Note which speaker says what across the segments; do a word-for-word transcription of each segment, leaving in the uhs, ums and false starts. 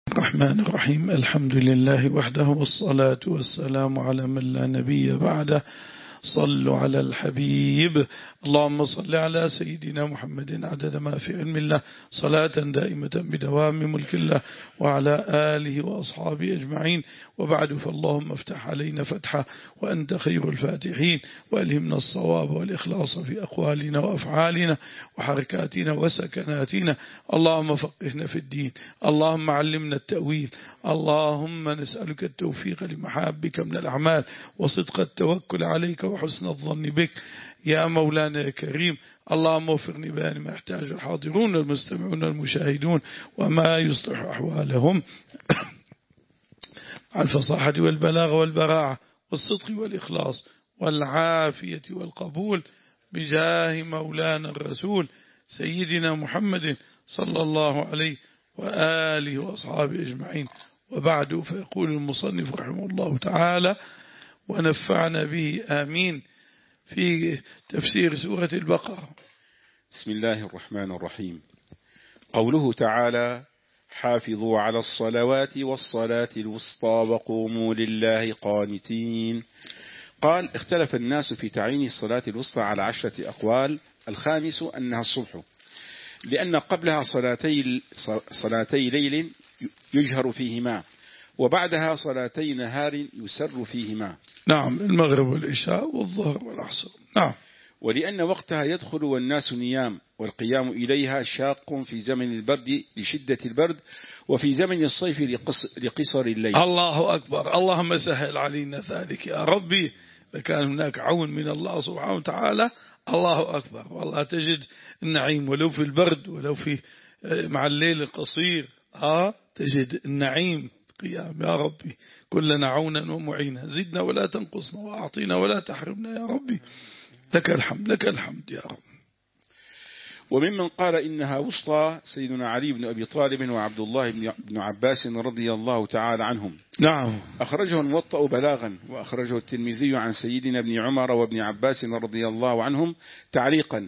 Speaker 1: الرحمن الرحيم. الحمد لله وحده والصلاة والسلام على من لا نبي بعده. صلوا على الحبيب. اللهم صل على سيدنا محمد عدد ما في علم الله صلاة دائمة بدوام ملك الله وعلى آله وأصحابه أجمعين. وبعد، فاللهم افتح علينا فتحا وأنت خير الفاتحين، وألهمنا الصواب والإخلاص في أقوالنا وأفعالنا وحركاتنا وسكناتنا. اللهم فقهنا في الدين، اللهم علمنا التأويل، اللهم نسألك التوفيق لمحابك من الأعمال وصدق التوكل عليك وحسن الظن بك يا مولانا يا كريم. اللهم وفقني بيان ما يحتاج الحاضرون المستمعون المشاهدون وما يصلح أحوالهم على الفصاحة والبلاغة والبراعة والصدق والإخلاص والعافية والقبول بجاه مولانا الرسول سيدنا محمد صلى الله عليه وآله وأصحابه أجمعين. وبعد، فيقول المصنف رحمه الله تعالى ونفعنا به آمين في تفسير سورة البقرة.
Speaker 2: بسم الله الرحمن الرحيم. قوله تعالى: حافظوا على الصلوات والصلاة الوسطى وقوموا لله قانتين. قال: اختلف الناس في تعيين الصلاة الوسطى على عشرة أقوال. الخامس أنها الصبح، لأن قبلها صلاتي, صلاتي ليل يجهر فيهما، وبعدها صلاتي نهار يسر فيهما.
Speaker 1: نعم، المغرب والعشاء والظهر والعصر. نعم.
Speaker 2: ولأن وقتها يدخل والناس نيام، والقيام إليها شاق في زمن البرد لشدة البرد، وفي زمن الصيف لقصر الليل.
Speaker 1: الله أكبر. اللهم سهل علينا ذلك يا ربي، لكان هناك عون من الله سبحانه وتعالى. الله أكبر. والله تجد النعيم ولو في البرد، ولو في مع الليل القصير آه تجد النعيم. قيام يا ربي، كلنا عونا ومعينا، زدنا ولا تنقصنا وأعطينا ولا تحرمنا يا ربي. لك الحمد، لك الحمد يا رب.
Speaker 2: وممن قال إنها وسطى سيدنا علي بن أبي طالب وعبد الله بن عباس رضي الله تعالى عنهم.
Speaker 1: نعم.
Speaker 2: أخرجه الموطأ بلاغا، وأخرجه الترمذي عن سيدنا ابن عمر وابن عباس رضي الله عنهم تعليقا.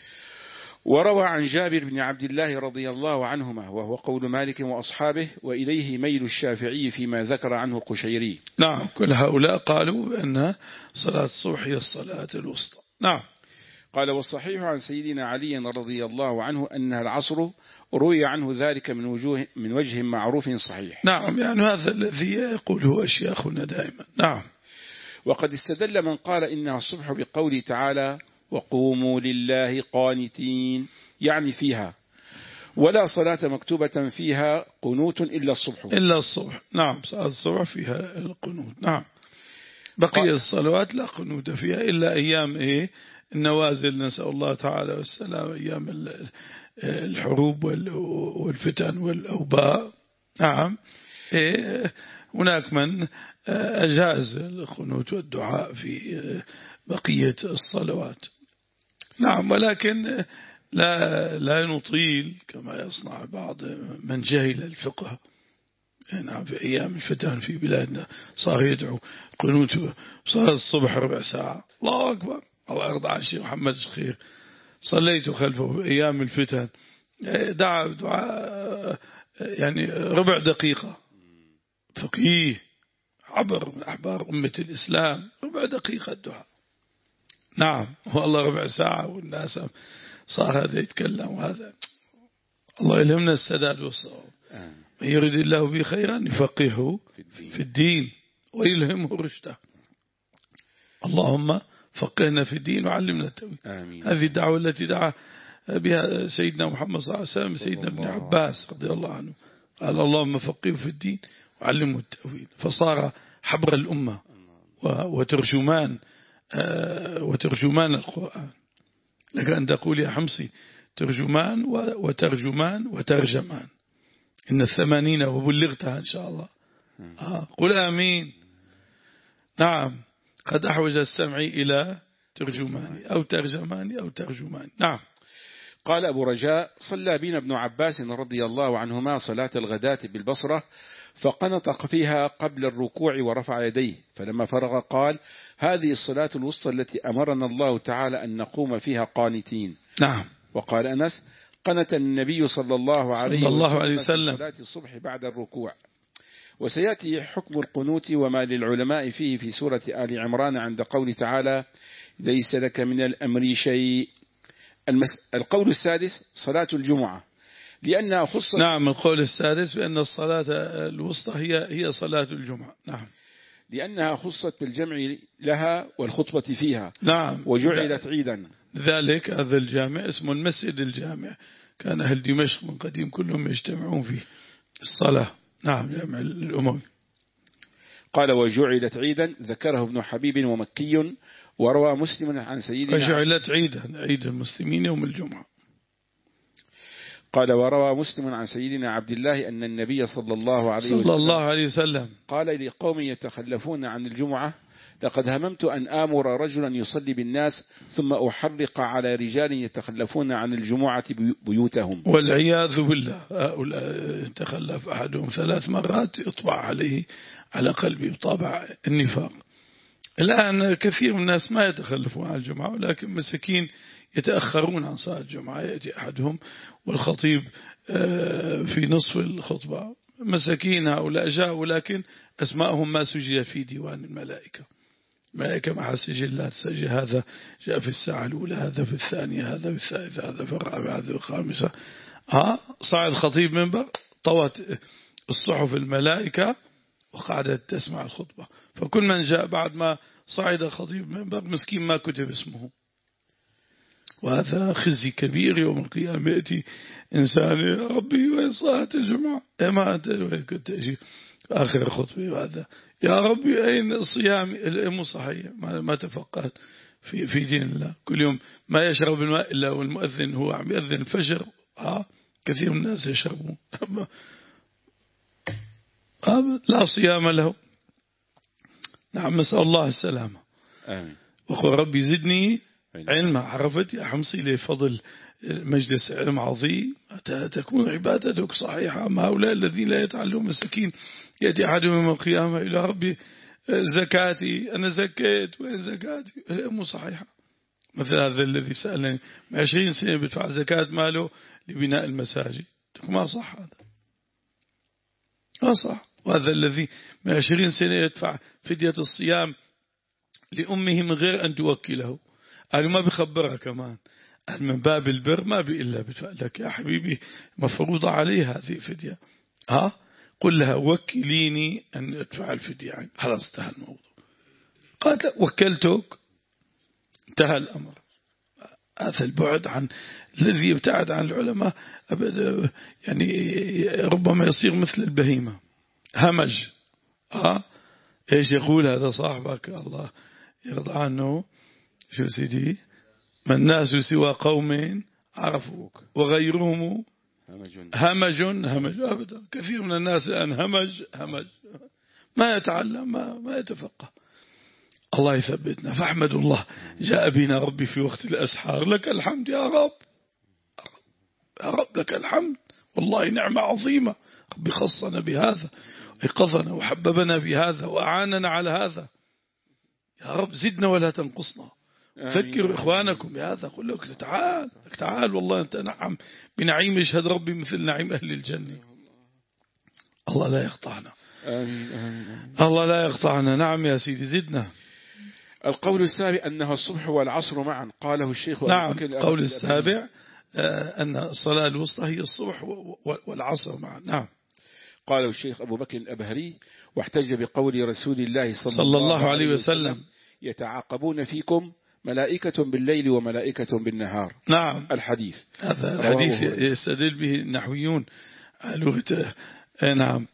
Speaker 2: وروى عن جابر بن عبد الله رضي الله عنهما، وهو قول مالك وأصحابه، وإليه ميل الشافعي فيما ذكر عنه القشيري.
Speaker 1: نعم، كل هؤلاء قالوا بأن صلاة الصبح هي الصلاة الوسطى. نعم.
Speaker 2: قال: والصحيح عن سيدنا علي رضي الله عنه أنها العصر، روي عنه ذلك من وجوه من وجه معروف صحيح.
Speaker 1: نعم، يعني هذا الذي يقوله أشياخنا دائما. نعم.
Speaker 2: وقد استدل من قال إنها الصبح بقوله تعالى: وقوموا لله قانتين، يعني فيها، ولا صلاة مكتوبة فيها قنوت إلا الصبح.
Speaker 1: إلا الصبح. نعم، صلاة الصبح فيها القنوت. نعم. بقية الصلوات لا قنوت فيها إلا أيام إيه النوازل، نسأل الله تعالى والسلام، أيام الحروب والفتن والأوباء. نعم. إيه هناك من أجاز القنوت والدعاء في بقية الصلوات. نعم، ولكن لا لا نطيل كما يصنع بعض من جهل الفقه. نعم، في أيام الفتن في بلادنا صار يدعو قنوت صلاة الصبح ربع ساعة. الله أكبر. الله يرضى عن الشيخ محمد الشخير، صليت خلفه في أيام الفتن، دعا دعاء يعني ربع دقيقة، فقيه عبر من أحبار أمة الإسلام، ربع دقيقة الدعاء. نعم، والله ربع ساعة والناس صار هذا يتكلم وهذا. الله يلهمنا السداد والصواب. من يريد الله به خيرا يفقهه في الدين ويلهمه رشده. اللهم فقهنا في الدين وعلمنا التأويل. هذه الدعوة التي دعا بها سيدنا محمد صلى الله عليه وسلم سيدنا ابن عباس رضي الله عنه، قال: اللهم فقهه في الدين وعلمه التأويل. فصار حبر الأمة وترجمان وترجمان القرآن. لك أن تقول يا حمصي ترجمان وترجمان وترجمان، إن الثمانين وبلغتها إن شاء الله. آه قل آمين. نعم، قد أحوج السمع إلى ترجماني أو ترجماني أو ترجماني. نعم.
Speaker 2: قال أبو رجاء: صلى بنا ابن عباس رضي الله عنهما صلاة الغداة بالبصرة، فقنط فيها قبل الركوع ورفع يديه، فلما فرغ قال: هذه الصلاة الوسطى التي أمرنا الله تعالى أن نقوم فيها قانتين.
Speaker 1: نعم.
Speaker 2: وقال أنس: قنت النبي صلى الله عليه
Speaker 1: صلى الله عليه
Speaker 2: وسلم
Speaker 1: وسلم
Speaker 2: في صلاة الصبح بعد الركوع. وسيأتي حكم القنوت وما للعلماء فيه في سورة آل عمران عند قول تعالى ليس لك من الأمر شيء. المس... القول السادس صلاة الجمعة لأنها خصت.
Speaker 1: نعم، القول السادس بأن الصلاة الوسطى هي هي صلاة الجمعة. نعم،
Speaker 2: لأنها خصت بالجمع لها والخطبة فيها.
Speaker 1: نعم،
Speaker 2: وجعلت عيدا.
Speaker 1: لذلك هذا الجامع اسمه المسجد الجامع، كان أهل دمشق من قديم كلهم يجتمعون فيه الصلاة. نعم، جامع الأموي.
Speaker 2: قال وجعلت عيدا ذكره ابن حبيب ومكي. وروى مسلم عن سيدنا
Speaker 1: وجعلت عيدا، عيد المسلمين يوم الجمعة.
Speaker 2: قال وروى مسلم عن سيدنا عبد الله أن النبي صلى الله عليه
Speaker 1: صلى
Speaker 2: وسلم
Speaker 1: الله عليه وسلم
Speaker 2: قال لقوم يتخلفون عن الجمعة لقد هممت أن آمر رجلا يصلي بالناس ثم أحرق على رجال يتخلفون عن الجمعة بيوتهم.
Speaker 1: والعياذ بالله، هؤلاء تخلف أحدهم ثلاث مرات يطبع عليه على قلبه بطابع النفاق. الآن كثير من الناس ما يتخلفون عن الجمعة، ولكن مساكين يتأخرون عن صلاة الجمعة. يأتي أحدهم والخطيب في نصف الخطبة. مساكين هؤلاء جاءوا لكن أسماءهم ما سجلت في ديوان الملائكة. الملائكة مع سجلات، سجل هذا جاء في الساعة الأولى، هذا في الثانية، هذا في الثالثة، هذا في الرابعة، هذا في الخامسة. ها صعد الخطيب منبر، طوت الصحف الملائكة وقعدت تسمع الخطبة. فكل من جاء بعد ما صعد الخطيب منبر مسكين ما كتب اسمه. وهذا خزي كبير يوم القيامة. يأتي إنسان يا ربي وين صلاة الجمعة؟ ما أنت وين كنت أجي آخر الخطبة هذا يا ربي أين الصيام؟ الأم صحيح ما, ما تفقهت في في دين الله. كل يوم ما يشرب الماء إلا والمؤذن هو عم يأذن الفجر. ها كثير من الناس يشربون لا صيام له. نعم، نسأل الله السلامة.
Speaker 2: آمين.
Speaker 1: وقل ربي زدني علما. عرفت يا حمصي لفضل مجلس علم عظيم تكون عبادتك صحيحة. أما هؤلاء الذين لا يتعلمون مساكين يأتي أحدهم يوم القيامة إلى ربي زكاتي أنا زكيت وين زكاتي؟ الأم صحيحة. مثل هذا الذي سألني من عشرين سنة بدفع زكاة ماله لبناء المساجد. ما صح هذا، ما صح. وهذا الذي من عشرين سنة يدفع فدية الصيام لأمه من غير أن توكله. قالوا ما بخبرها كمان. قال من باب البر ما بي إلا بدفع لك يا حبيبي مفروضة عليه هذه فدية. ها قل لها وكليني أن أدفع الفدية يعني. خلاص انتهى الموضوع. قالت وكلتك، انتهى الأمر. هذا البعد عن الذي يبتعد عن العلماء أبدا يعني ربما يصير مثل البهيمة همج. ها ايش يقول هذا صاحبك الله يرضى عنه؟ شو سيدي؟ ما الناس سوى قوم عرفوك وغيرهم همج همج. أبدا كثير من الناس الآن همج همج ما يتعلم ما, ما يتفقه. الله يثبتنا. فاحمد الله جاء بنا ربي في وقت الأسحار. لك الحمد يا رب، يا رب لك الحمد والله نعمة عظيمة. ربي خصنا بهذا ويقظنا وحببنا بهذا وأعاننا على هذا. يا رب زدنا ولا تنقصنا. فكروا إخوانكم بهذا. قل لك تعال تعال والله أنت نعم بنعيم يشهد ربي مثل نعيم أهل الجنة. الله لا يقطعنا.
Speaker 2: آمين آمين.
Speaker 1: الله لا يقطعنا. نعم يا سيدي زدنا.
Speaker 2: القول السابع أنها الصبح والعصر معا قاله الشيخ.
Speaker 1: نعم القول السابع أن الصلاة الوسطى هي الصبح والعصر معا. نعم
Speaker 2: قاله الشيخ أبو بكر الأبهري واحتج بقول رسول الله صلى,
Speaker 1: صلى الله عليه وسلم
Speaker 2: يتعاقبون فيكم ملائكة بالليل وملائكة بالنهار.
Speaker 1: نعم
Speaker 2: الحديث
Speaker 1: هذا الحديث يستدل به النحويون لغة نعم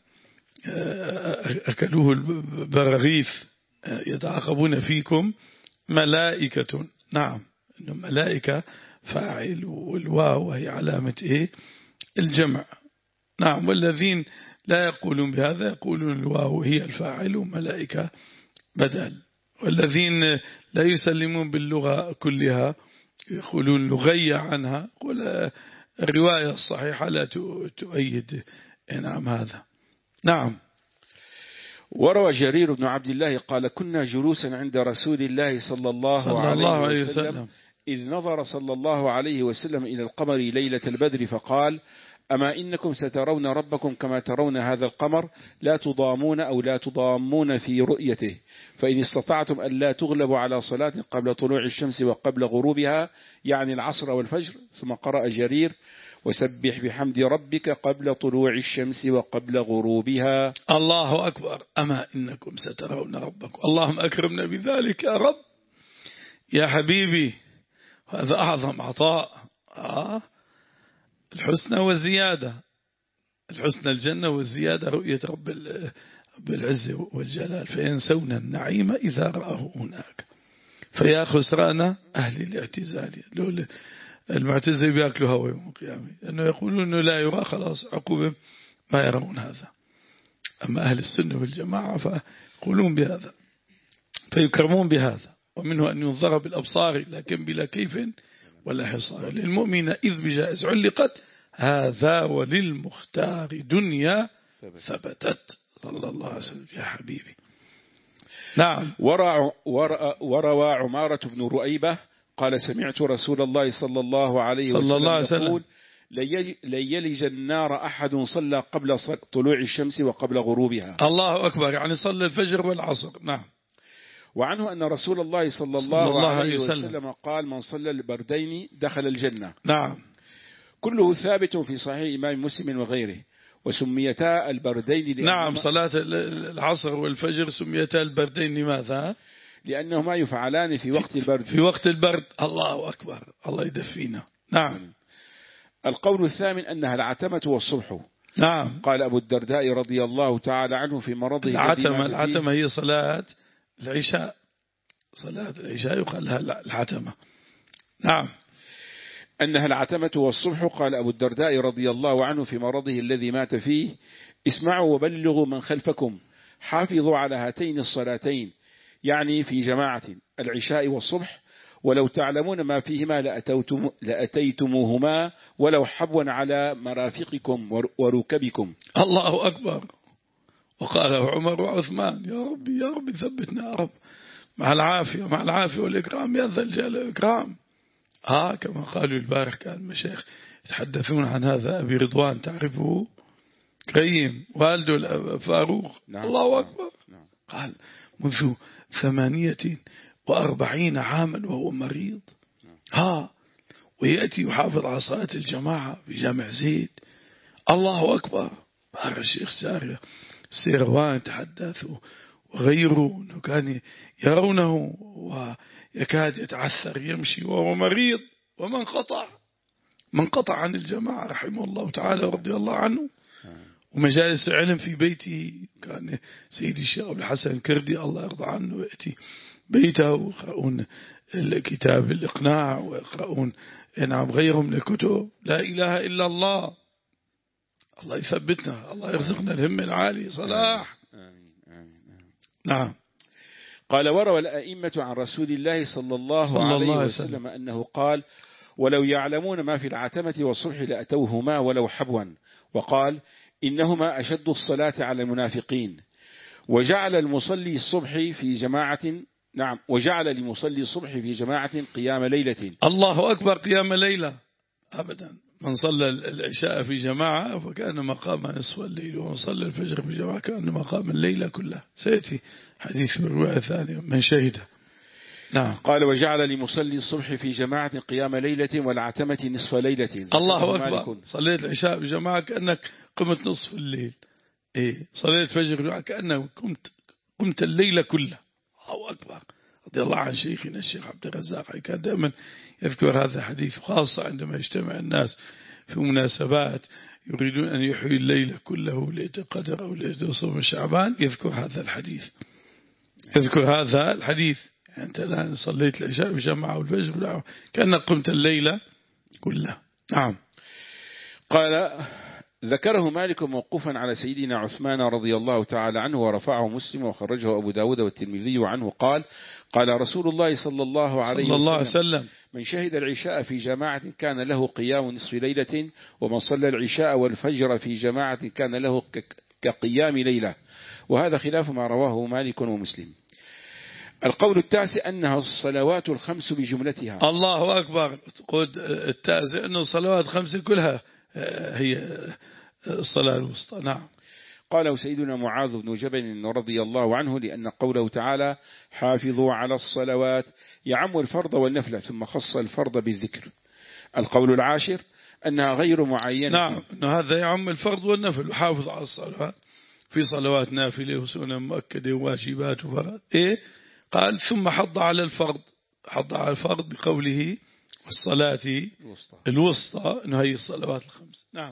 Speaker 1: أكلوه البراغيث. يتعاقبون فيكم ملائكة. نعم إنه ملائكة فاعل والواو وهي علامة إيه الجمع. نعم والذين لا يقولون بهذا يقولون الواو هي الفاعل وملائكة بدل. والذين لا يسلمون باللغة كلها يقولون لغية عنها. قل الرواية الصحيحة لا تؤيد نعم هذا. نعم.
Speaker 2: وروى جرير بن عبد الله قال كنا جلوسا عند رسول الله صلى الله, صلى الله عليه وسلم, وسلم إذ نظر صلى الله عليه وسلم إلى القمر ليلة البدر فقال: أما إنكم سترون ربكم كما ترون هذا القمر لا تضامون أو لا تضامون في رؤيته، فإن استطعتم أن لا تغلبوا على صلاة قبل طلوع الشمس وقبل غروبها، يعني العصر والفجر. ثم قرأ جرير: وسبح بحمد ربك قبل طلوع الشمس وقبل غروبها.
Speaker 1: الله أكبر. أما إنكم سترون ربكم. اللهم أكرمنا بذلك يا رب يا حبيبي، هذا أعظم عطاء. آه الحسنى والزيادة، الحسنى الجنة والزيادة رؤية رب العزة والجلال، فينسون النعيم إذا رأه هناك. فيا خسران أهل الاعتزال، المعتزل بيأكلوا هوا يوم القيامة، لأنه يقولون أنه لا يرى خلاص عقوبة، ما يرون هذا. أما أهل السنة والجماعة فيقولون بهذا، فيكرمون بهذا. ومنه أن ينظر بالأبصار لكن بلا كيف ولا حصار. للمؤمن إذ بجائز علقت، هذا وللمختار دنيا ثبتت. صلى الله عليه وسلم يا حبيبي. نعم.
Speaker 2: وروى عمارة بن رؤيبة قال: سمعت رسول الله صلى الله عليه
Speaker 1: صلى
Speaker 2: وسلم
Speaker 1: الله عليه وسلم
Speaker 2: يقول: لن يلج النار أحد صلى قبل طلوع الشمس وقبل غروبها.
Speaker 1: الله أكبر، يعني صلى الفجر والعصر. نعم.
Speaker 2: وعنه أن رسول الله صلى الله, صلى الله عليه وسلم, وسلم قال: من صلى البردين دخل الجنة.
Speaker 1: نعم.
Speaker 2: كله ثابت في صحيح إمام مسلم وغيره. وسميتا البردين
Speaker 1: نعم، صلاة العصر والفجر سميتا البردين. لماذا؟
Speaker 2: لأنهما يفعلان في وقت البرد.
Speaker 1: في وقت البرد. الله أكبر، الله يدفينا. نعم.
Speaker 2: القول الثامن أنها العتمة والصبح.
Speaker 1: نعم.
Speaker 2: قال أبو الدرداء رضي الله تعالى عنه في مرضه:
Speaker 1: العتمة, العتمة هي صلاة العشاء، صلاة العشاء يقال لها العتمة. نعم.
Speaker 2: أنها العتمة والصبح. قال أبو الدرداء رضي الله عنه في مرضه الذي مات فيه: اسمعوا وبلغوا من خلفكم، حافظوا على هاتين الصلاتين، يعني في جماعة، العشاء والصبح، ولو تعلمون ما فيهما لأتيتم لأتيتموهما ولو حبوا على مرافقكم وركبكم.
Speaker 1: الله أكبر. وقاله عمر وعثمان: يا ربي يا ربي ثبتنا يا رب مع العافية مع العافية والإكرام يا ذا الجلال والإكرام. ها كما قالوا البارح كان المشايخ يتحدثون عن هذا. أبي رضوان تعرفه؟ كريم والده فاروق. نعم. الله أكبر. نعم. قال: منذ ثمانية وأربعين عاما وهو مريض. نعم. ها ويأتي يحافظ على صلاة الجماعة في جامع زيد. الله أكبر. هذا الشيخ سارية السيروان تحدثوا وغيره أنه كان يرونه ويكاد يتعثر يمشي وهو مريض، ومن قطع من قطع عن الجماعة رحمه الله تعالى ورضي الله عنه. ومجالس العلم في بيته كان سيدي الشيخ عبد الحسن الكردي الله يرضى عنه يأتي بيته ويقرؤون الكتاب الإقناع ويقرؤون نعم غيرهم من الكتب. لا إله إلا الله. الله يثبتنا، الله يرزقنا الهمة العالية صلاح. آمين. آمين. نعم.
Speaker 2: قال: وروى الأئمة عن رسول الله صلى الله صلى عليه الله وسلم وسلم أنه قال: ولو يعلمون ما في العتمة والصبح لأتوهما ولو حبوا. وقال: إنهما أشد الصلاة على المنافقين. وجعل المصلي الصبح في جماعة نعم وجعل لمصلي الصبح في جماعة قيام ليلة.
Speaker 1: الله أكبر. قيام ليلة أبدا. من صلى العشاء في جماعة فكان مقام نصف الليل، ومن صلى الفجر في جماعة كان مقام الليلة كلها. سيأتي حديث بالرواية الثانية من شهده. نعم.
Speaker 2: قال: وجعل لمصلي الصبح في جماعة قيام ليلة والعتمة نصف ليلة.
Speaker 1: الله أكبر. صليت العشاء في جماعة كأنك قمت نصف الليل. إيه صليت الفجر كأنك قمت قمت الليلة كلها. الله أكبر. رضي الله عن شيخنا الشيخ عبد الرزاق كان دائما يذكر هذا الحديث، خاصة عندما يجتمع الناس في مناسبات يريدون أن يحيي الليل كله ليلة القدر أو ليلة صوم شعبان، يذكر هذا الحديث يذكر هذا الحديث يعني أنت الآن صليت العشاء بجماعة والفجر كأنك قمت الليلة كلها. نعم.
Speaker 2: قال: ذكره مالك موقوفا على سيدنا عثمان رضي الله تعالى عنه، ورفعه مسلم وخرجه أبو داود والترمذي عنه قال: قال رسول الله صلى الله عليه
Speaker 1: صلى الله
Speaker 2: وسلم:
Speaker 1: وسلم
Speaker 2: من شهد العشاء في جماعة كان له قيام نصف ليلة، ومن صلى العشاء والفجر في جماعة كان له كقيام ليلة. وهذا خلاف ما رواه مالك ومسلم. القول التاسع أنها الصلوات الخمس بجملتها.
Speaker 1: الله أكبر. قد التاسع أنه الصلوات الخمس كلها هي الصلاة الوسطى. نعم.
Speaker 2: قاله سيدنا معاذ بن جبل رضي الله عنه لأن قوله تعالى حافظوا على الصلوات يعم الفرض والنفل ثم خص الفرض بالذكر. القول العاشر أنها غير معينة.
Speaker 1: نعم، أنه هذا يعم الفرض والنفل. وحافظ على الصلوات في صلوات نافلة وسنة مؤكدة وواجبات وفرض. إيه قال ثم حض على الفرض، حض على الفرض بقوله الصلاة الوسطى أنه هي الصلوات الخمس. نعم.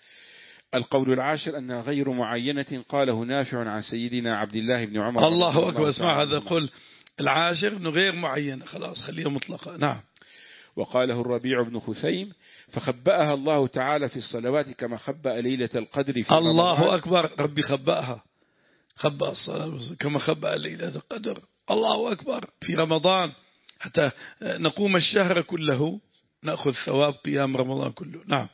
Speaker 2: القول العاشر أنها غير معينة قاله نافع عن سيدنا عبد الله بن عمر.
Speaker 1: الله أكبر. اسمع هذا قل العاشر أنه غير معينة، خلاص خليها مطلقة. نعم.
Speaker 2: وقاله الربيع بن خثيم فخبأها الله تعالى في الصلوات كما خبأ ليلة القدر في رمضان.
Speaker 1: الله أكبر. ربي خبأها، خبأ الصلاة كما خبأ ليلة القدر. الله أكبر. في رمضان حتى نقوم الشهر كله نأخذ ثواب قيام رمضان كله. نعم.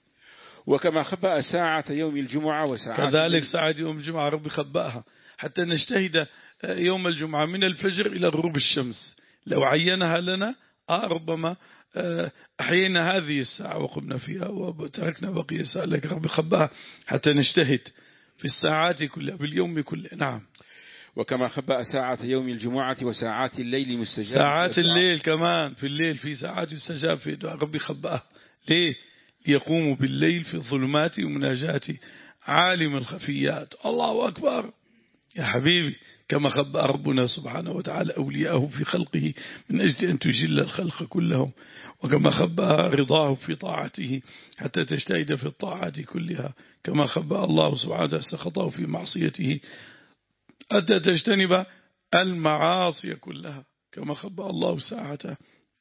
Speaker 2: وكما خبأ ساعة يوم الجمعة وساعات
Speaker 1: كذلك ساعة يوم الجمعة ربي خبأها حتى نجتهد يوم الجمعة من الفجر إلى غروب الشمس. لو عينها لنا آه ربما أحيينا هذه الساعة وقمنا فيها وتركنا بقية الساعة، لكن ربي خبأها حتى نجتهد في الساعات كلها باليوم كله. نعم.
Speaker 2: وكما خبأ ساعة يوم الجمعة وساعات الليل مستجاب.
Speaker 1: ساعات الليل كمان، في الليل في ساعات يستجاب في دعاء ربي خبأها. ليه؟ ليقوموا بالليل في الظلمات ومناجات عالم الخفيات. الله أكبر يا حبيبي. كما خبأ ربنا سبحانه وتعالى أولياءه في خلقه من أجل أن تجل الخلق كلهم، وكما خبأ رضاه في طاعته حتى تجتهد في الطاعات كلها، كما خبأ الله سبحانه وتعالى سخطه في معصيته حتى تجتنب المعاصي كلها، كما خبأ الله ساعة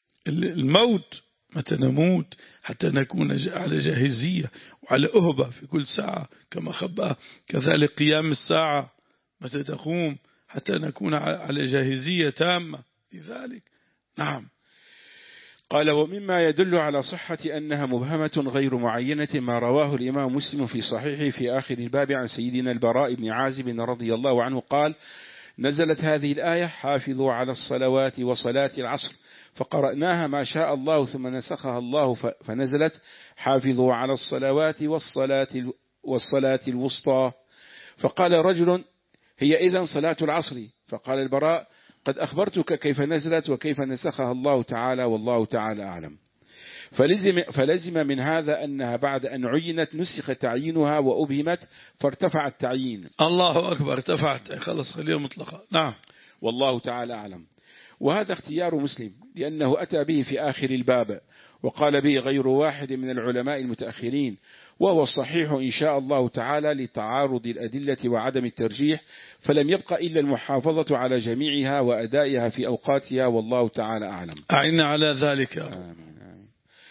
Speaker 1: الموت متى نموت حتى نكون على جاهزية وعلى أهبة في كل ساعة، كما خبأ كذلك قيام الساعة متى تقوم حتى نكون على جاهزية تامة لذلك. نعم.
Speaker 2: قال ومما يدل على صحة أنها مبهمة غير معينة ما رواه الإمام مسلم في صحيحه في آخر الباب عن سيدنا البراء بن عازب رضي الله عنه قال نزلت هذه الآية حافظوا على الصلوات وصلاة العصر فقرأناها ما شاء الله ثم نسخها الله فنزلت حافظوا على الصلوات والصلاة, والصلاة الوسطى. فقال رجل هي إذن صلاة العصر؟ فقال البراء قد أخبرتك كيف نزلت وكيف نسخها الله تعالى والله تعالى أعلم. فلزم, فلزم من هذا أنها بعد أن عينت نسخ تعيينها وأبهمت فارتفع التعيين.
Speaker 1: الله أكبر. ارتفعت خلص خليها مطلقة. نعم.
Speaker 2: والله تعالى أعلم. وهذا اختيار مسلم لأنه أتى به في آخر الباب وقال به غير واحد من العلماء المتأخرين، وهو الصحيح إن شاء الله تعالى لتعارض الأدلة وعدم الترجيح، فلم يبق إلا المحافظة على جميعها وأدائها في أوقاتها والله تعالى أعلم.
Speaker 1: أعنا على ذلك.
Speaker 2: آمين آمين.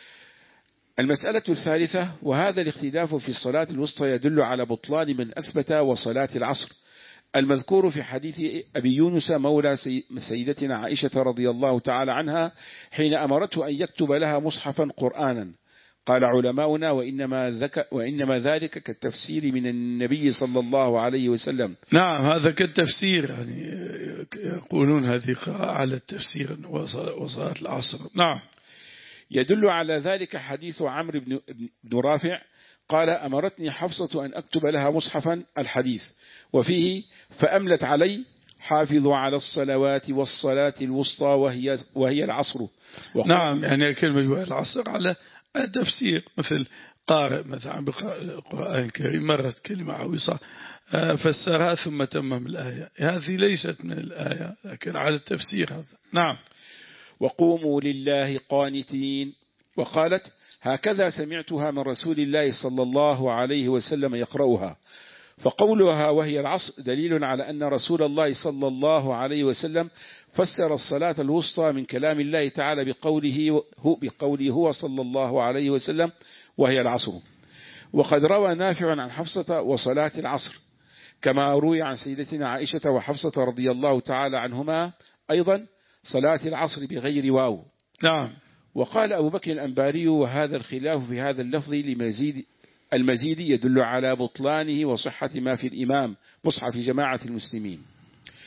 Speaker 2: المسألة الثالثة وهذا الاختلاف في الصلاة الوسطى يدل على بطلان من أثبت وصلاة العصر المذكور في حديث أبي يونس مولى سيدتنا عائشة رضي الله تعالى عنها حين أمرته أن يكتب لها مصحفا قرآنا. قال علماؤنا وإنما, ذك وإنما ذلك كالتفسير من النبي صلى الله عليه وسلم.
Speaker 1: نعم هذا كالتفسير، يعني يقولون هذه على التفسير وصلاة العصر. نعم.
Speaker 2: يدل على ذلك حديث عمرو بن رافع قال أمرتني حفصة أن أكتب لها مصحفا الحديث، وفيه فأملت علي حافظوا على الصلوات والصلاة الوسطى وهي, وهي العصر.
Speaker 1: نعم يعني كلمة العصر على التفسير، مثل قارئ مثلا بالقرآن الكريم مرت كلمة عويصة فسرها ثم تمم الآية، هذه ليست من الآية لكن على التفسير هذا. نعم.
Speaker 2: وقوموا لله قانتين. وقالت هكذا سمعتها من رسول الله صلى الله عليه وسلم يقرأها. فقولها وهي العصر دليل على أن رسول الله صلى الله عليه وسلم فسر الصلاة الوسطى من كلام الله تعالى بقوله هو, بقوله هو صلى الله عليه وسلم وهي العصر. وقد روى نافع عن حفصة وصلاة العصر كما روي عن سيدتنا عائشة وحفصة رضي الله تعالى عنهما أيضا صلاة العصر بغير واو.
Speaker 1: نعم.
Speaker 2: وقال أبو بكر الأنباري وهذا الخلاف في هذا اللفظ لمزيد المزيد يدل على بطلانه وصحة ما في الإمام مصحف جماعة المسلمين.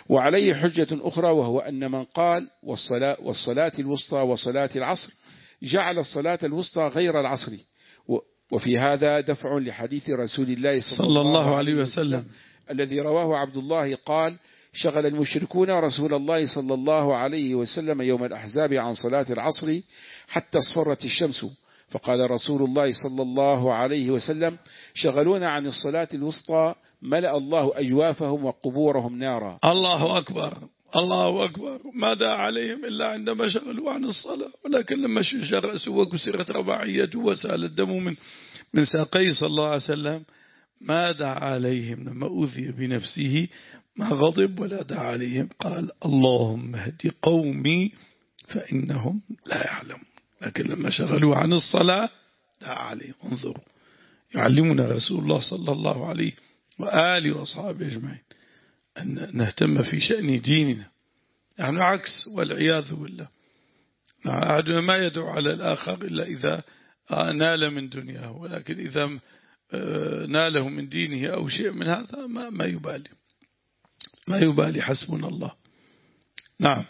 Speaker 2: وعليه حجة أخرى، وهو أن من قال والصلاة, والصلاة الوسطى وصلاة العصر جعل الصلاة الوسطى غير العصر، وفي هذا دفع لحديث رسول الله صلى, صلى الله عليه وسلم الذي رواه عبد الله قال: شغل المشركون رسول الله صلى الله عليه وسلم يوم الأحزاب عن صلاة العصر حتى اصفرت الشمس، فقال رسول الله صلى الله عليه وسلم: شغلونا عن الصلاة الوسطى ملأ الله أجوافهم وقبورهم نارا.
Speaker 1: الله أكبر الله أكبر. ما دعا عليهم إلا عندما شغلوا عن الصلاة، ولكن لما شج رأسه وكسرت رباعيته وسال الدم من من ساقيه صلى الله عليه وسلم ما دعا عليهم، لما أوذي بنفسه ما غضب ولا دعا عليهم، قال: اللهم اهد قومي فإنهم لا يعلمون. لكن لما شغلوا عن الصلاة دعا عليهم. انظروا، يعلمنا رسول الله صلى الله عليه وآله وأصحابه أجمعين أن نهتم في شأن ديننا. نحن يعني عكس والعياذ بالله، أحدنا ما يدعو على الآخر إلا إذا نال من دنياه، ولكن إذا ناله من دينه أو شيء من هذا ما, ما يبالي ما يبالي حسبنا الله. نعم.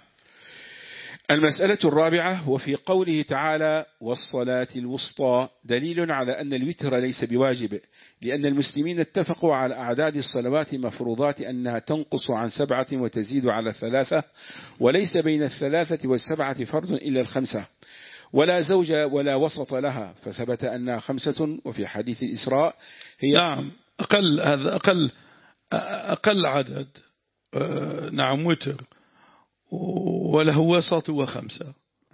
Speaker 2: المسألة الرابعة: وفي قوله تعالى والصلاة الوسطى دليل على أن الوتر ليس بواجب، لأن المسلمين اتفقوا على أعداد الصلوات مفروضات أنها تنقص عن سبعة وتزيد على ثلاثة، وليس بين الثلاثة والسبعة فرض إلا الخمسة، ولا زوج ولا وسط لها، فثبت أنها خمسة. وفي حديث الإسراء هي
Speaker 1: نعم أقل هذا أقل أقل عدد. نعم وتر وله وسط وخمسة،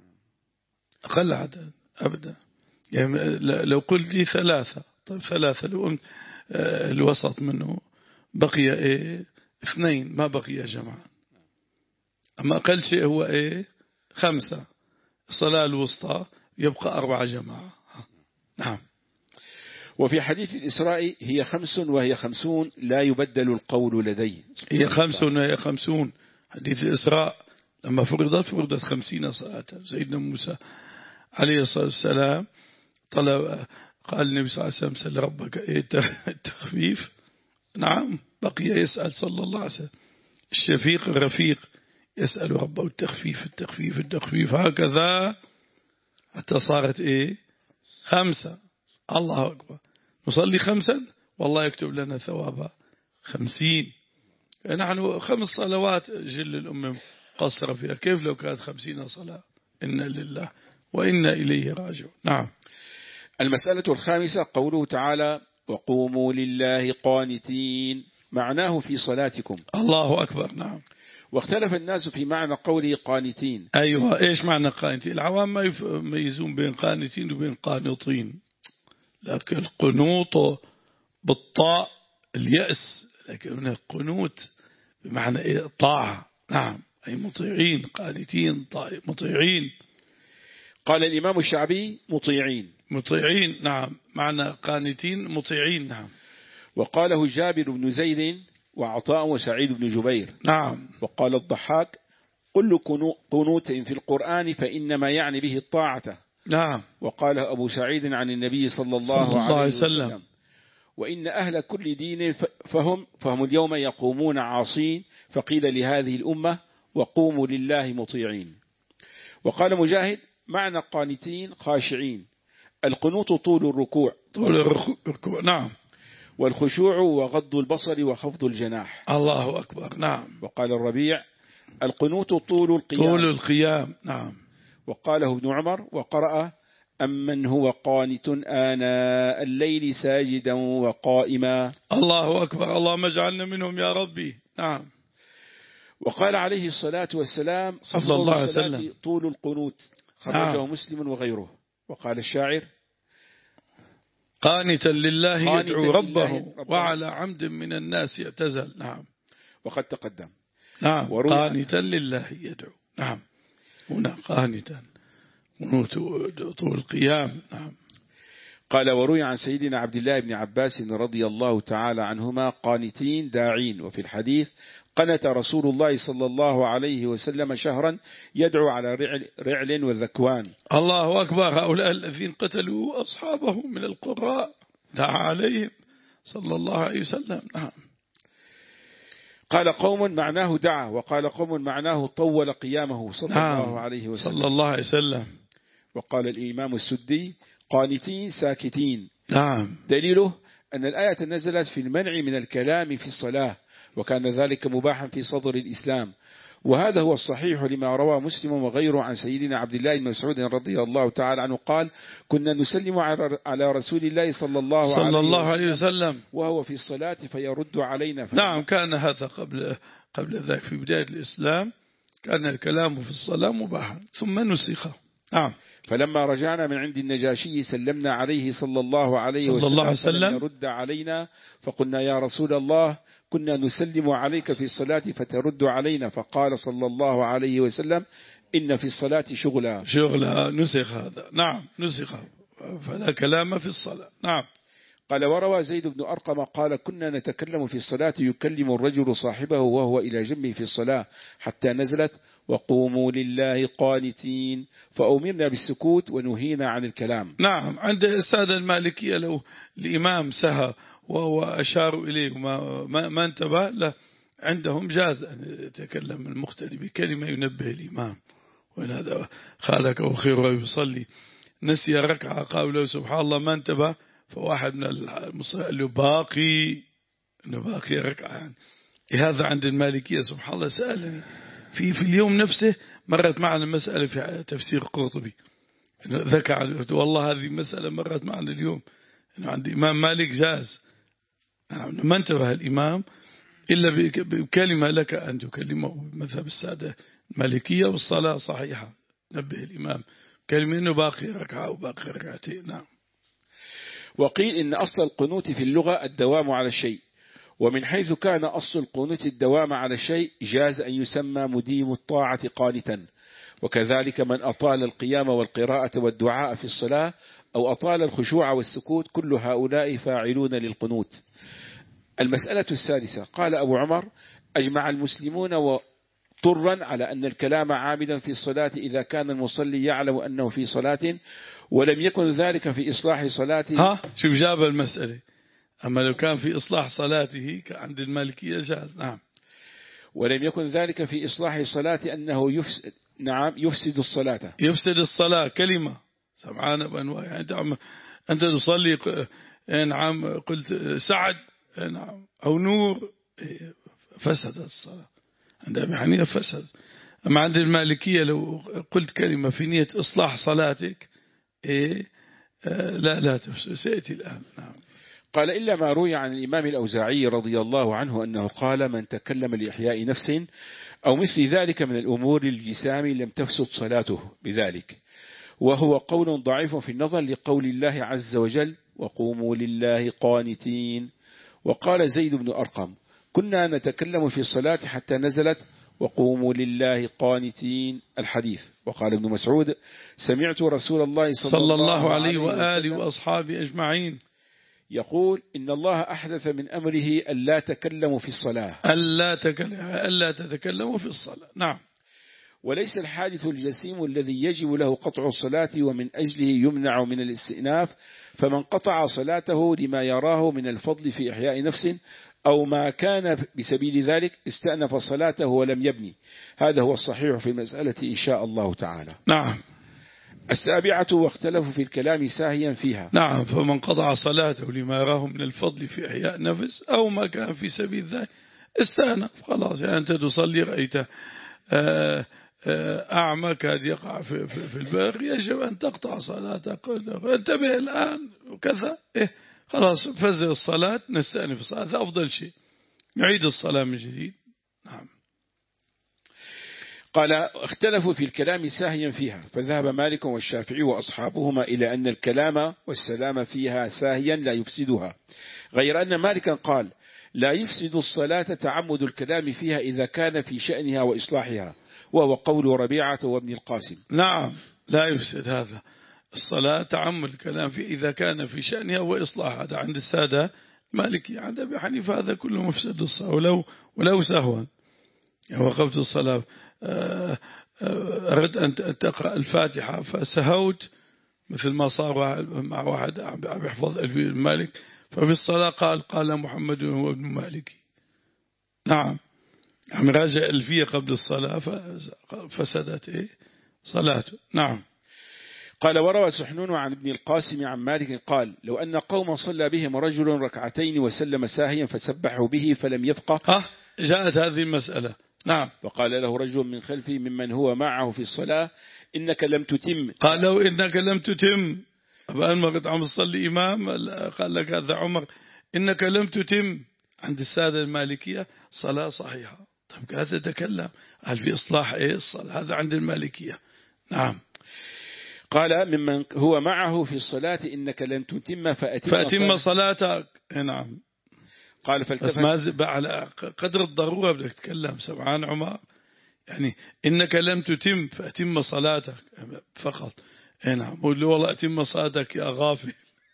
Speaker 1: أقل عدد أبدا. يعني لو قلت لي ثلاثة، طيب ثلاثة لو قمت الوسط منه بقي إيه؟ اثنين، ما بقي جماعة. أما أقل شيء هو إيه؟ خمسة. الصلاة الوسطى يبقى أربعة جماعة. نعم.
Speaker 2: وفي حديث الإسراء هي خمس وهي خمسون لا يبدل القول لدي.
Speaker 1: هي خمس وهي خمسون. حديث الإسراء لما فرضت فرضت خمسين صلاة. سيدنا موسى عليه الصلاة والسلام طلب، قال النبي صلى الله عليه وسلم: سل ربك إيه التخفيف. نعم. بقي يسأل صلى الله عليه وسلم الشفيق الرفيق يسأل ربه التخفيف التخفيف التخفيف، هكذا حتى صارت إيه؟ خمسة. الله أكبر. نصلي خمسا والله يكتب لنا ثوابا خمسين. نحن خمس صلوات جل الأمم قصر فيها، كيف لو كانت خمسين صلاة؟ إنا لله وإنا إليه راجعون. نعم.
Speaker 2: المسألة الخامسة: قوله تعالى وقوموا لله قانتين، معناه في صلاتكم.
Speaker 1: الله أكبر. نعم.
Speaker 2: واختلف الناس في معنى قوله قانتين.
Speaker 1: أيوة، إيش معنى قانتين؟ العوام ما يميزون بين قانتين وبين قانطين، لكن القنوط بالطاء اليأس، لكن هنا قنوت بمعنى إيه؟ طاعة. نعم، أي مطيعين. قانتين مطيعين.
Speaker 2: قال الإمام الشعبي مطيعين.
Speaker 1: مطيعين. نعم، معنى قانتين مطيعين. نعم.
Speaker 2: وقاله جابر بن زيد وعطاء وسعيد بن جبير.
Speaker 1: نعم.
Speaker 2: وقال الضحاك: كل قنوت في القرآن فإنما يعني به الطاعة.
Speaker 1: نعم.
Speaker 2: وقال أبو سعيد عن النبي صلى الله, صلى الله عليه وسلم, وسلم: وإن أهل كل دين فهم, فهم اليوم يقومون عاصين، فقيل لهذه الأمة وقوموا لله مطيعين. وقال مجاهد: معنى قانتين خاشعين. القنوت طول الركوع.
Speaker 1: طول الركوع. نعم.
Speaker 2: والخشوع وغض البصر وخفض الجناح.
Speaker 1: الله أكبر. نعم.
Speaker 2: وقال الربيع: القنوت طول القيام.
Speaker 1: طول القيام. نعم.
Speaker 2: وقاله ابن عمر: وقرأ: أمن هو قانت آناء الليل ساجدا وقائما.
Speaker 1: الله أكبر. اللهم اجعلنا منهم يا ربي. نعم.
Speaker 2: وقال عليه الصلاة والسلام:
Speaker 1: صلى الله عليه وسلم:
Speaker 2: طول القنوت. خرجه نعم. مسلم وغيره. وقال الشاعر:
Speaker 1: قانتا لله يدعو ربه وعلى عمد من الناس يعتزل. نعم.
Speaker 2: وقد تقدم.
Speaker 1: نعم. قانتا لله يدعو. نعم. هنا قانتا طول القيام. نعم.
Speaker 2: قال: وروي عن سيدنا عبد الله بن عباس رضي الله تعالى عنهما قانتين داعين. وفي الحديث: قنت رسول الله صلى الله عليه وسلم شهرا يدعو على رعل, رعل وذكوان.
Speaker 1: الله أكبر. هؤلاء الذين قتلوا أصحابه من القراء دعا عليهم صلى الله عليه وسلم. نعم.
Speaker 2: قال قوم معناه دعا، وقال قوم معناه طول قيامه صلى نعم الله عليه وسلم
Speaker 1: صلى الله عليه وسلم.
Speaker 2: وقال الإمام السدي قانتين ساكتين.
Speaker 1: نعم.
Speaker 2: دليله أن الآية نزلت في المنع من الكلام في الصلاة، وكان ذلك مباحا في صدر الإسلام، وهذا هو الصحيح لما روى مسلم وغيره عن سيدنا عبد الله بن مسعود رضي الله تعالى عنه قال: كنا نسلم على رسول الله صلى الله,
Speaker 1: صلى
Speaker 2: عليه,
Speaker 1: الله
Speaker 2: وسلم
Speaker 1: عليه وسلم
Speaker 2: وهو في الصلاة فيرد علينا.
Speaker 1: نعم، كان هذا قبل قبل ذلك في بداية الإسلام، كان الكلام في الصلاة مباحا ثم نسخ. نعم.
Speaker 2: فلما رجعنا من عند النجاشي سلمنا عليه صلى الله عليه
Speaker 1: صلى الله عليه
Speaker 2: وسلم
Speaker 1: وسلم
Speaker 2: يرد علينا، فقلنا: يا رسول الله، كنا نسلم عليك في الصلاة فترد علينا، فقال صلى الله عليه وسلم: إن في الصلاة شغلا.
Speaker 1: شغلا، نسخ هذا. نعم، نسخ، فلا كلام في الصلاة. نعم.
Speaker 2: قال: وروى زيد بن أرقم قال: كنا نتكلم في الصلاة يكلم الرجل صاحبه وهو إلى جنبه في الصلاة حتى نزلت: وقوموا لله قانتين، فأمرنا بالسكوت ونهينا عن الكلام.
Speaker 1: نعم. عند السادة المالكية لو الإمام سهى وأشاروا إليه وما ما, ما انتبه له، عندهم جاز أن يتكلم المقتدي بكلمة ينبه الإمام، وإن هذا خالك أو خير ويصلي نسي ركعة قالوا سبحان الله ما انتبه، فواحد من المصلين قال له باقي إنه باقي ركعة يعني. هذا عند المالكية سبحان الله. سألني في في اليوم نفسه مرت معنا مسألة في تفسير قرطبي، ذكر والله هذه مسألة مرت معنا اليوم، إنه عند إمام مالك جاز ما انتبه الإمام إلا بكلمة لك أن تكلمه بمذهب السادة المالكية، والصلاة صحيحة، نبه الإمام كلمة إنه باقي ركعة وباقي ركعتين. نعم.
Speaker 2: وقيل إن أصل القنوت في اللغة الدوام على الشيء، ومن حيث كان أصل القنوت الدوام على الشيء جاز أن يسمى مديم الطاعة قانتا، وكذلك من أطال القيام والقراءة والدعاء في الصلاة أو أطال الخشوع والسكوت، كل هؤلاء فاعلون للقنوت. المسألة السادسة: قال أبو عمر: أجمع المسلمون وطرا على أن الكلام عامدا في الصلاة إذا كان المصلي يعلم أنه في صلاة ولم يكن ذلك في إصلاح صلاته.
Speaker 1: ها شوف جاب المسألة، أما لو كان في إصلاح صلاته عند المالكية جاز. نعم.
Speaker 2: ولم يكن ذلك في إصلاح صلاة أنه يفسد. نعم، يفسد الصلاة.
Speaker 1: يفسد الصلاة كلمة سمعان بأنواع يعني. أنت تصلي نعم قلت سعد نعم أو نور، فسد الصلاة. عند أبي حنيفة فسد. أما عند المالكية لو قلت كلمة في نية إصلاح صلاتك إيه لا لا تفسد، سيأتي الآن. نعم.
Speaker 2: قال: إلا ما روي عن الإمام الأوزاعي رضي الله عنه أنه قال: من تكلم لإحياء نفس أو مثل ذلك من الأمور الجسام لم تفسد صلاته بذلك، وهو قول ضعيف في النظر لقول الله عز وجل: وقوموا لله قانتين. وقال زيد بن أرقم: كنا نتكلم في الصلاة حتى نزلت: وقوموا لله قانتين الحديث. وقال ابن مسعود: سمعت رسول الله صلى,
Speaker 1: صلى الله عليه وآله وأصحابه أجمعين
Speaker 2: يقول: إن الله أحدث من أمره ألا تكلموا في الصلاة.
Speaker 1: ألا تكلم ألا تتكلموا في الصلاة. نعم.
Speaker 2: وليس الحادث الجسيم الذي يجب له قطع الصلاة ومن أجله يمنع من الاستئناف، فمن قطع صلاته لما يراه من الفضل في إحياء نفس أو ما كان بسبيل ذلك استأنف صلاته ولم يبني. هذا هو الصحيح في المسألة إن شاء الله تعالى.
Speaker 1: نعم.
Speaker 2: السابعة: واختلفوا في الكلام ساهيا فيها.
Speaker 1: نعم. فمن قطع صلاته لما يراه من الفضل في إحياء نفس أو ما كان في سبيل ذلك استأنف خلاص. يعني أنت تصلي رأيت أعمى كاد يقع في, في, في البر، يجب أن تقطع صلاتك، انتبه الآن وكذا إيه خلاص فزر الصلاة، نستأنف الصلاة، هذا أفضل شيء، نعيد الصلاة من جديد. نعم.
Speaker 2: قال: اختلفوا في الكلام ساهيا فيها، فذهب مالك والشافعي وأصحابهما إلى أن الكلام والسلام فيها ساهيا لا يفسدها، غير أن مالكا قال: لا يفسد الصلاة تعمد الكلام فيها إذا كان في شأنها وإصلاحها، وهو قول ربيعة وابن القاسم.
Speaker 1: نعم. لا يفسد هذا الصلاة تعمد الكلام فيه إذا كان في شأنها وإصلاحها. هذا عند السادة مالكي. عند أبي حنيفة هذا كله مفسد الصلاة ولو ولو سهوا. وقفت الصلاة أردت أن تقرأ الفاتحة فسهوت، مثل ما صار مع واحد عم يحفظ المالك، ففي الصلاة قال قال محمد هو ابن مالك. نعم. عم راجع ألفية قبل الصلاة فسدت إيه صلاته. نعم.
Speaker 2: قال وروى سحنون عن ابن القاسم عن مالك قال لو أن قوما صلى بهم رجل ركعتين وسلم ساهيا فسبحوا به فلم يفقه.
Speaker 1: ها جاءت هذه المسألة. نعم.
Speaker 2: فقال له رجل من خلفه ممن هو معه في الصلاة إنك لم تتم.
Speaker 1: قال له إنك لم تتم. أبقى ما قد عم تصلي إمام قال لك هذا عمر إنك لم تتم. عند السادة المالكية صلاة صحيحة. طيب هذا تتكلم هل في إصلاح إيه الصلاة؟ هذا عند المالكية. نعم.
Speaker 2: قال ممن هو معه في الصلاة إنك لم تتم فأتم,
Speaker 1: فأتم صلاتك. نعم.
Speaker 2: قال فالتفت
Speaker 1: بس ما على قدر الضرورة بدك تتكلم. سمعان عمر يعني إنك لم تتم فأتم صلاتك فقط. نعم. قول له والله أتم صلاتك يا غافل.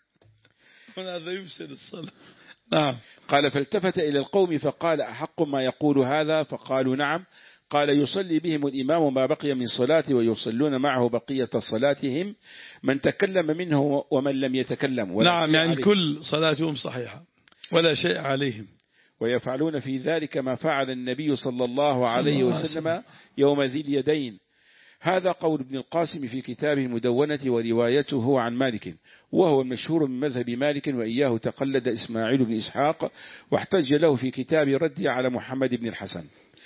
Speaker 1: هذا يفسد الصلاة. نعم.
Speaker 2: قال فالتفت إلى القوم فقال أحق ما يقول هذا؟ فقالوا نعم. قال يصلي بهم الإمام ما بقي من صلاته ويصلون معه بقية صلاتهم من تكلم منه ومن لم يتكلم.
Speaker 1: نعم يعني عليهم. كل صلاتهم صحيحة ولا شيء عليهم.
Speaker 2: ويفعلون في ذلك ما فعل النبي صلى الله عليه وسلم يوم ذي اليدين. هذا قول ابن القاسم في كتابه المدونة وروايته عن مالك وهو المشهور من مذهب مالك وإياه تقلد إسماعيل بن إسحاق واحتج له في كتاب ردي على محمد بن الحسن.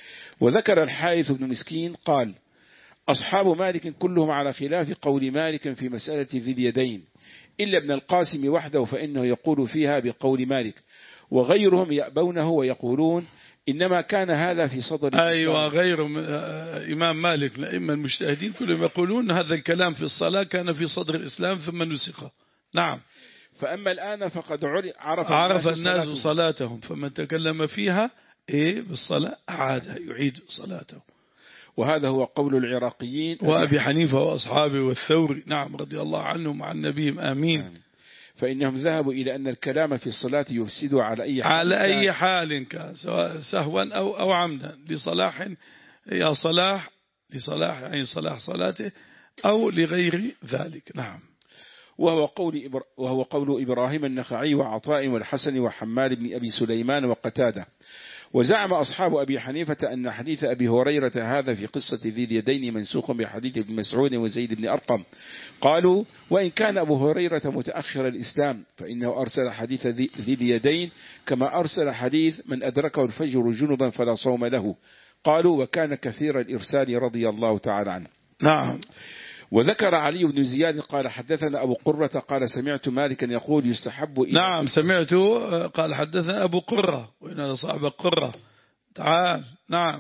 Speaker 2: وذكر الحارث بن مسكين قال أصحاب مالك كلهم على خلاف قول مالك في مسألة ذي اليدين إلا ابن القاسم وحده فإنه يقول فيها بقول مالك وغيرهم يأبونه ويقولون إنما كان هذا في صدر.
Speaker 1: أيوة غير إمام مالك الأئمة المجتهدين كلهم يقولون هذا الكلام في الصلاة كان في صدر الإسلام ثم نسخ. نعم.
Speaker 2: فأما الآن فقد عرف,
Speaker 1: عرف الناس صلاتهم فمن تكلم فيها إيه بالصلاة أعادها يعيد صلاته.
Speaker 2: وهذا هو قول العراقيين
Speaker 1: وأبي حنيفة وأصحابه والثوري. نعم رضي الله عنهم عن نبيهم آمين. آمين.
Speaker 2: فإنهم ذهبوا إلى أن الكلام في الصلاة يفسد على أي حال
Speaker 1: على أي حال كان سواء سهوا أو أو عمدا لصلاح يا صلاح لصلاح يعني صلاح صلاته أو لغير ذلك. نعم.
Speaker 2: وهو قول إبر... وهو قول إبراهيم النخعي وعطاء والحسن وحمال بن أبي سليمان وقتادة. وزعم أصحاب أبي حنيفة أن حديث أبي هريرة هذا في قصة ذي اليدين منسوخ بحديث ابن مسعود وزيد بن أرقم. قالوا وإن كان أبو هريرة متأخر الإسلام فإنه أرسل حديث ذي اليدين كما أرسل حديث من أدركه الفجر جنبا فلا صوم له. قالوا وكان كثير الإرسال رضي الله تعالى عنه.
Speaker 1: نعم.
Speaker 2: وذكر علي بن زياد قال حدثنا أبو قرة قال سمعت مالكا يقول يستحب إلى.
Speaker 1: نعم سمعت قال حدثنا أبو قرة وإن صاحب قرة تعال. نعم.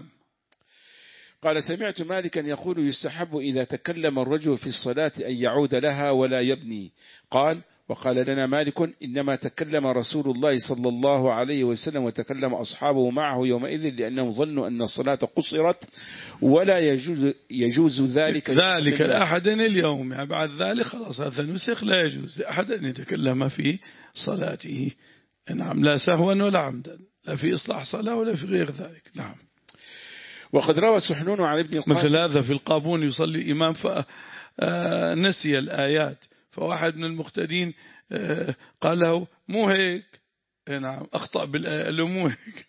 Speaker 2: قال سمعت مالكا يقول يستحب إذا تكلم الرجل في الصلاة أن يعود لها ولا يبني. قال وقال لنا مالك إنما تكلم رسول الله صلى الله عليه وسلم وتكلم أصحابه معه يومئذ لأنهم ظنوا أن الصلاة قصرت ولا يجوز, يجوز ذلك
Speaker 1: ذلك لأحد اليوم. يعني بعد ذلك خلاص هذا نسخ لا يجوز لأحد أن يتكلم في صلاته. نعم لا سهوا ولا عمدا لا في إصلاح صلاة ولا في غير ذلك. نعم.
Speaker 2: وقد روى سحنون عن ابن القاسم
Speaker 1: مثل هذا في القابون يصلي إمام فنسي الآيات فواحد من المقتدين قال له مو هيك. نعم أخطأ بالآية قال له مو هيك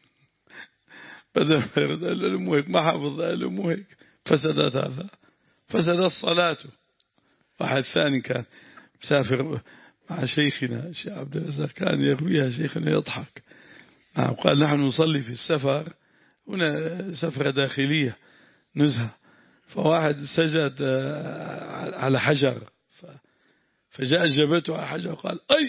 Speaker 1: بدل ما يرد قال له مو هيك ما حافظ قال له مو هيك فسدت هذا فسدت الصلاة. واحد ثاني كان مسافر مع شيخنا الشيخ عبد الرزاق كان يرويها شيخنا يضحك. نعم قال نحن نصلي في السفر هنا سفرة داخلية نزهة فواحد سجد على حجر فجاء جبته على حجر وقال أي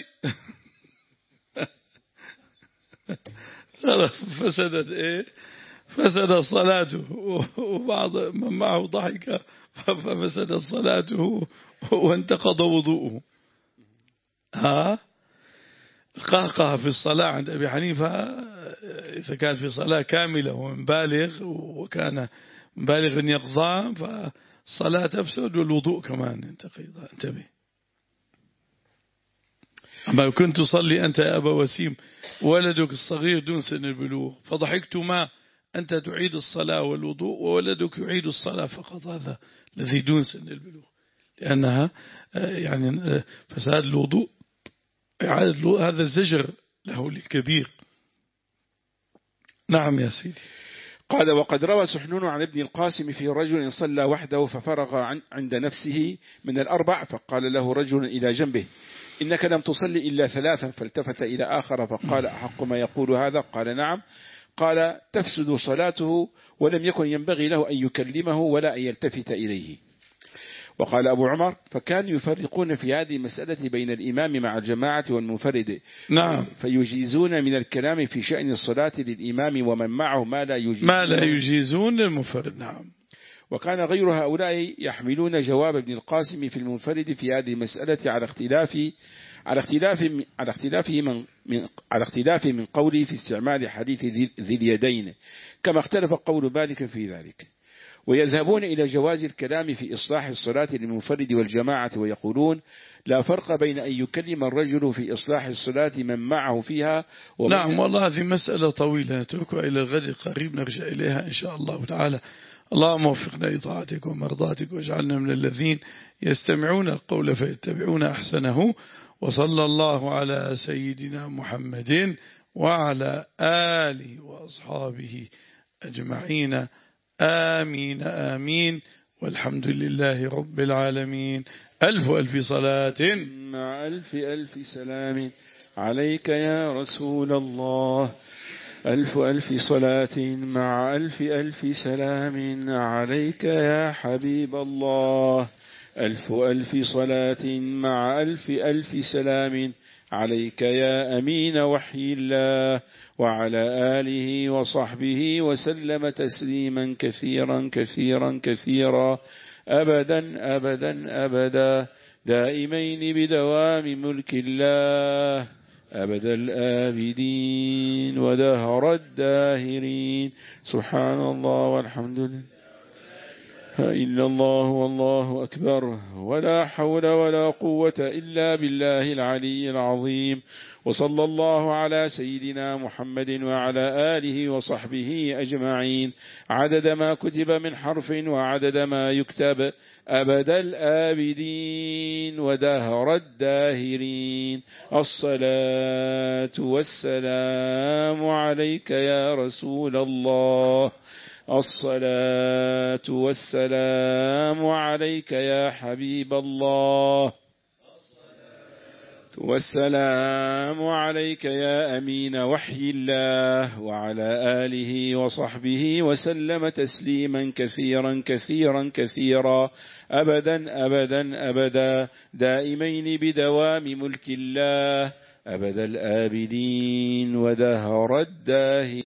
Speaker 1: فسدت إيه فسدت صلاته وبعض من معه ضحك ففسدت صلاته وانتقض وضوءه. ها القهقه في الصلاة عند أبي حنيفة إذا كان في صلاة كاملة ومبالغ وكان مبالغ يقضى فالصلاة تفسد والوضوء كمان ينتقض. انتبه. أما كنت تصلي أنت يا أبا وسيم ولدك الصغير دون سن البلوغ فضحكتما أنت تعيد الصلاة والوضوء وولدك يعيد الصلاة فقط هذا الذي دون سن البلوغ لأنها يعني فساد الوضوء إعادة هذا الزجر له للكبير. نعم يا سيدي.
Speaker 2: قال وقد روى سحنون عن ابن القاسم في رجل صلى وحده ففرغ عن عند نفسه من الأربع فقال له رجل إلى جنبه إنك لم تصلي إلا ثلاثا فالتفت إلى آخر فقال أحق ما يقول هذا قال نعم قال تفسد صلاته ولم يكن ينبغي له أن يكلمه ولا أن يلتفت إليه. وقال أبو عمر فكانوا يفرقون في هذه المسألة بين الإمام مع الجماعة والمنفرد
Speaker 1: نعم
Speaker 2: فيجيزون من الكلام في شأن الصلاة للإمام ومن معه ما لا يجيزون
Speaker 1: ما لا يجيزون للمنفرد. نعم.
Speaker 2: وكان غير هؤلاء يحملون جواب ابن القاسم في المنفرد في هذه المسألة على اختلاف على اختلاف على اختلاف من, من على اختلاف من قوله في استعمال حديث ذي اليدين كما اختلف قول مالك في ذلك. ويذهبون إلى جواز الكلام في إصلاح الصلاة للمنفرد والجماعة ويقولون لا فرق بين أن يكلم الرجل في إصلاح الصلاة من معه فيها.
Speaker 1: نعم والله هذه مسألة طويلة نتركها إلى الغد قريب نرجع إليها إن شاء الله تعالى. اللهم وفقنا لطاعتك ومرضاتك واجعلنا من الذين يستمعون القول فيتبعون أحسنه. وصلى الله على سيدنا محمد وعلى آله وأصحابه أجمعين آمين آمين والحمد لله رب العالمين. ألف ألف صلاة
Speaker 2: مع ألف ألف سلام عليك يا رسول الله. ألف ألف صلاة مع ألف ألف سلام عليك يا حبيب الله. ألف ألف صلاة مع ألف ألف سلام عليك يا أمين وحي الله وعلى آله وصحبه وسلم تسليما كثيرا كثيرا كثيرا أبدا أبدا أبدا دائمين بدوام ملك الله أبد الآبدين ودهر الداهرين. سبحان الله والحمد لله إلا الله والله أكبر ولا حول ولا قوة إلا بالله العلي العظيم. وصلى الله على سيدنا محمد وعلى آله وصحبه أجمعين عدد ما كتب من حرف وعدد ما يكتب أبد الآبدين ودهر الداهرين. الصلاة والسلام عليك يا رسول الله. الصلاة والسلام عليك يا حبيب الله. والسلام عليك يا أمين وحي الله وعلى آله وصحبه وسلم تسليما كثيرا كثيرا كثيرا أبدا أبدا أبدا دائمين بدوام ملك الله أبد الآبدين ودهر الداهرين.